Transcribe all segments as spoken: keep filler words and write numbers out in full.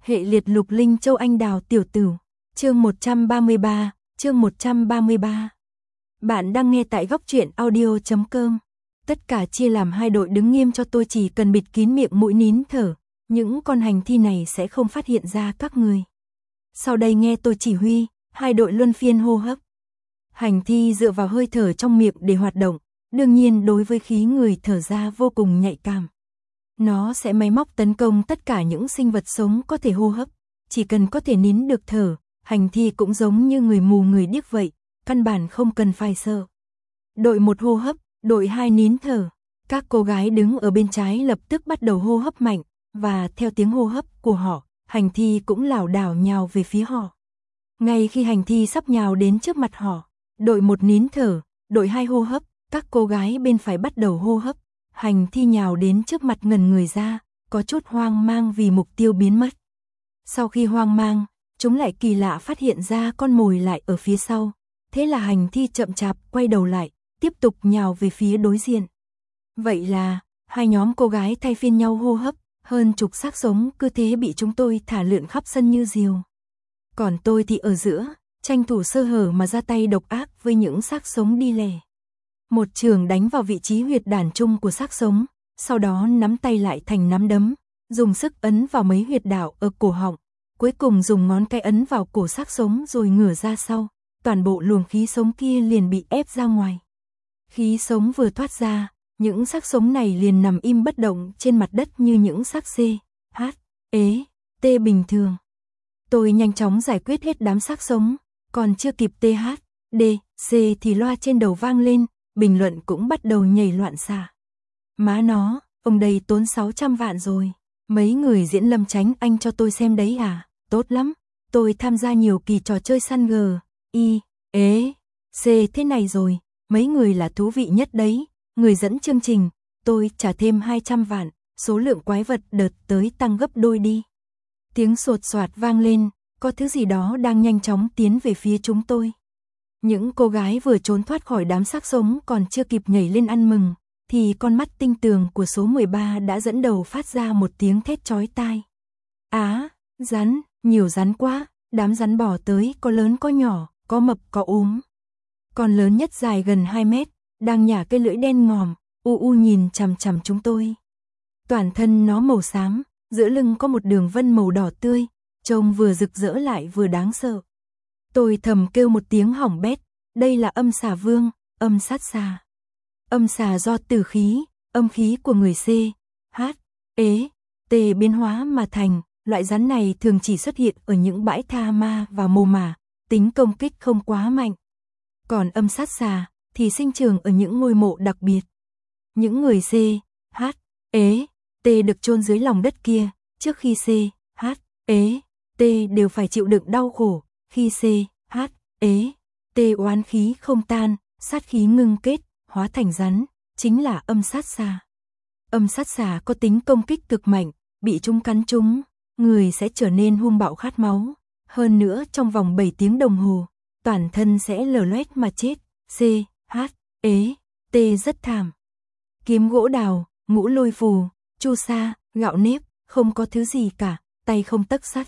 Hệ liệt lục linh châu anh đào tiểu tử. Chương một trăm ba mươi ba, chương một trăm ba mươi ba. Bạn đang nghe tại góc truyện audio chấm com. Tất cả chia làm hai đội đứng nghiêm cho tôi, chỉ cần bịt kín miệng mũi nín thở, những con hành thi này sẽ không phát hiện ra các người. Sau đây nghe tôi chỉ huy, hai đội luân phiên hô hấp. Hành thi dựa vào hơi thở trong miệng để hoạt động, đương nhiên đối với khí người thở ra vô cùng nhạy cảm. Nó sẽ máy móc tấn công tất cả những sinh vật sống có thể hô hấp, chỉ cần có thể nín được thở, hành thi cũng giống như người mù người điếc vậy, căn bản không cần phải sợ. Đội một hô hấp, đội hai nín thở, các cô gái đứng ở bên trái lập tức bắt đầu hô hấp mạnh, và theo tiếng hô hấp của họ, hành thi cũng lảo đảo nhào về phía họ. Ngay khi hành thi sắp nhào đến trước mặt họ, đội một nín thở, đội hai hô hấp, các cô gái bên phải bắt đầu hô hấp. Hành thi nhào đến trước mặt ngẩn người ra, có chút hoang mang vì mục tiêu biến mất. Sau khi hoang mang, chúng lại kỳ lạ phát hiện ra con mồi lại ở phía sau. Thế là hành thi chậm chạp quay đầu lại, tiếp tục nhào về phía đối diện. Vậy là, hai nhóm cô gái thay phiên nhau hô hấp, hơn chục xác sống cứ thế bị chúng tôi thả lượn khắp sân như diều. Còn tôi thì ở giữa, tranh thủ sơ hở mà ra tay độc ác với những xác sống đi lẻ. Một trường đánh vào vị trí huyệt đàn trung của xác sống, sau đó nắm tay lại thành nắm đấm, dùng sức ấn vào mấy huyệt đạo ở cổ họng, cuối cùng dùng ngón cái ấn vào cổ xác sống rồi ngửa ra sau, toàn bộ luồng khí sống kia liền bị ép ra ngoài. Khí sống vừa thoát ra, những xác sống này liền nằm im bất động trên mặt đất như những xác C, H, ế, T bình thường. Tôi nhanh chóng giải quyết hết đám xác sống, còn chưa kịp T H, D, C thì loa trên đầu vang lên. Bình luận cũng bắt đầu nhảy loạn xạ. Má nó, ông đây tốn sáu trăm vạn rồi. Mấy người diễn Lâm Chánh Anh cho tôi xem đấy à? Tốt lắm. Tôi tham gia nhiều kỳ trò chơi săn G, I, ế, C thế này rồi. Mấy người là thú vị nhất đấy. Người dẫn chương trình, tôi trả thêm hai trăm vạn. Số lượng quái vật đợt tới tăng gấp đôi đi. Tiếng sột soạt vang lên. Có thứ gì đó đang nhanh chóng tiến về phía chúng tôi. Những cô gái vừa trốn thoát khỏi đám xác sống còn chưa kịp nhảy lên ăn mừng, thì con mắt tinh tường của số mười ba đã dẫn đầu phát ra một tiếng thét chói tai. Á, rắn, nhiều rắn quá, đám rắn bò tới có lớn có nhỏ, có mập có ốm. Con lớn nhất dài gần hai mét, đang nhả cái lưỡi đen ngòm, u u nhìn chằm chằm chúng tôi. Toàn thân nó màu xám, giữa lưng có một đường vân màu đỏ tươi, trông vừa rực rỡ lại vừa đáng sợ. Tôi thầm kêu một tiếng hỏng bét, đây là âm xà vương, âm sát xà. Âm xà do tử khí, âm khí của người C, H, ế, T biến hóa mà thành, loại rắn này thường chỉ xuất hiện ở những bãi tha ma và mồ mả, tính công kích không quá mạnh. Còn âm sát xà thì sinh trưởng ở những ngôi mộ đặc biệt. Những người C, H, ế, T được chôn dưới lòng đất kia, trước khi C, H, ế, T đều phải chịu đựng đau khổ. Khi C, H, ế, T oán khí không tan, sát khí ngưng kết, hóa thành rắn, chính là âm sát xà. Âm sát xà có tính công kích cực mạnh, bị chúng cắn trúng, người sẽ trở nên hung bạo khát máu. Hơn nữa trong vòng bảy tiếng đồng hồ, toàn thân sẽ lở loét mà chết. C, H, ế, T rất thảm. Kiếm gỗ đào, ngũ lôi phù, chu sa, gạo nếp, không có thứ gì cả, tay không tấc sắt.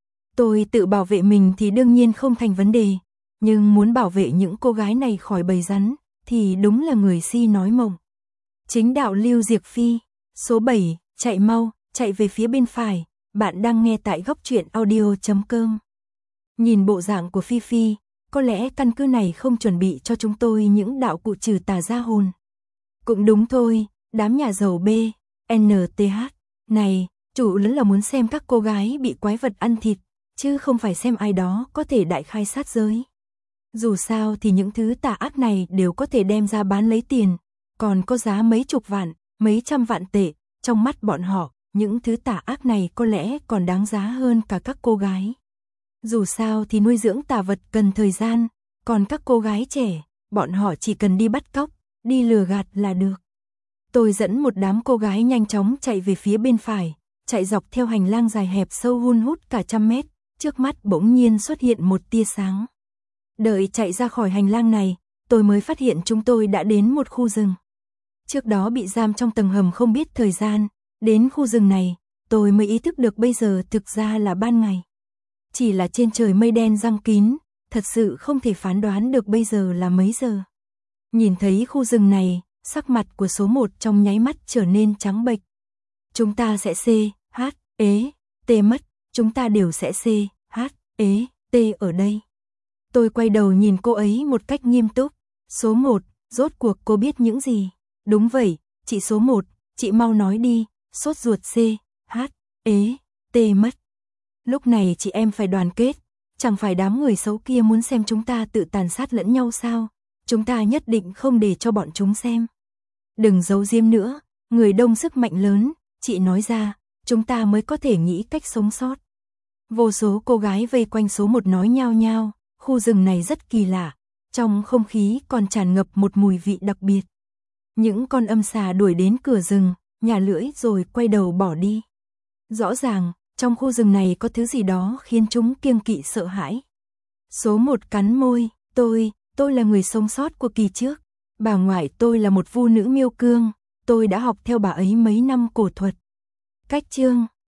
Tôi tự bảo vệ mình thì đương nhiên không thành vấn đề, nhưng muốn bảo vệ những cô gái này khỏi bầy rắn, thì đúng là người si nói mộng. Chính đạo Lưu Diệc Phi, số bảy, chạy mau, chạy về phía bên phải, bạn đang nghe tại góc truyện audio chấm com. Nhìn bộ dạng của Phi Phi, có lẽ căn cứ này không chuẩn bị cho chúng tôi những đạo cụ trừ tà ra hồn. Cũng đúng thôi, đám nhà giàu B, N T H, này, chủ lớn là muốn xem các cô gái bị quái vật ăn thịt, chứ không phải xem ai đó có thể đại khai sát giới. Dù sao thì những thứ tà ác này đều có thể đem ra bán lấy tiền, còn có giá mấy chục vạn, mấy trăm vạn tệ, trong mắt bọn họ, những thứ tà ác này có lẽ còn đáng giá hơn cả các cô gái. Dù sao thì nuôi dưỡng tà vật cần thời gian, còn các cô gái trẻ, bọn họ chỉ cần đi bắt cóc, đi lừa gạt là được. Tôi dẫn một đám cô gái nhanh chóng chạy về phía bên phải, chạy dọc theo hành lang dài hẹp sâu hun hút cả trăm mét. Trước mắt bỗng nhiên xuất hiện một tia sáng. Đợi chạy ra khỏi hành lang này, tôi mới phát hiện chúng tôi đã đến một khu rừng. Trước đó bị giam trong tầng hầm không biết thời gian, đến khu rừng này, tôi mới ý thức được bây giờ thực ra là ban ngày. Chỉ là trên trời mây đen giăng kín, thật sự không thể phán đoán được bây giờ là mấy giờ. Nhìn thấy khu rừng này, sắc mặt của số một trong nháy mắt trở nên trắng bệch. Chúng ta sẽ C, H, ế, T mất, chúng ta đều sẽ C, H, ế, T ở đây. Tôi quay đầu nhìn cô ấy một cách nghiêm túc. Số một, rốt cuộc cô biết những gì? Đúng vậy, chị số một, chị mau nói đi, sốt ruột C, H, ế, T mất. Lúc này chị em phải đoàn kết, chẳng phải đám người xấu kia muốn xem chúng ta tự tàn sát lẫn nhau sao? Chúng ta nhất định không để cho bọn chúng xem. Đừng giấu giếm nữa, người đông sức mạnh lớn, chị nói ra, chúng ta mới có thể nghĩ cách sống sót. Vô số cô gái vây quanh số một nói nhao nhao, khu rừng này rất kỳ lạ, trong không khí còn tràn ngập một mùi vị đặc biệt. Những con âm xà đuổi đến cửa rừng, nhả lưỡi rồi quay đầu bỏ đi. Rõ ràng, trong khu rừng này có thứ gì đó khiến chúng kiêng kỵ sợ hãi. Số một cắn môi, tôi, tôi là người sống sót của kỳ trước. Bà ngoại tôi là một vu nữ miêu cương, tôi đã học theo bà ấy mấy năm cổ thuật. Cách chương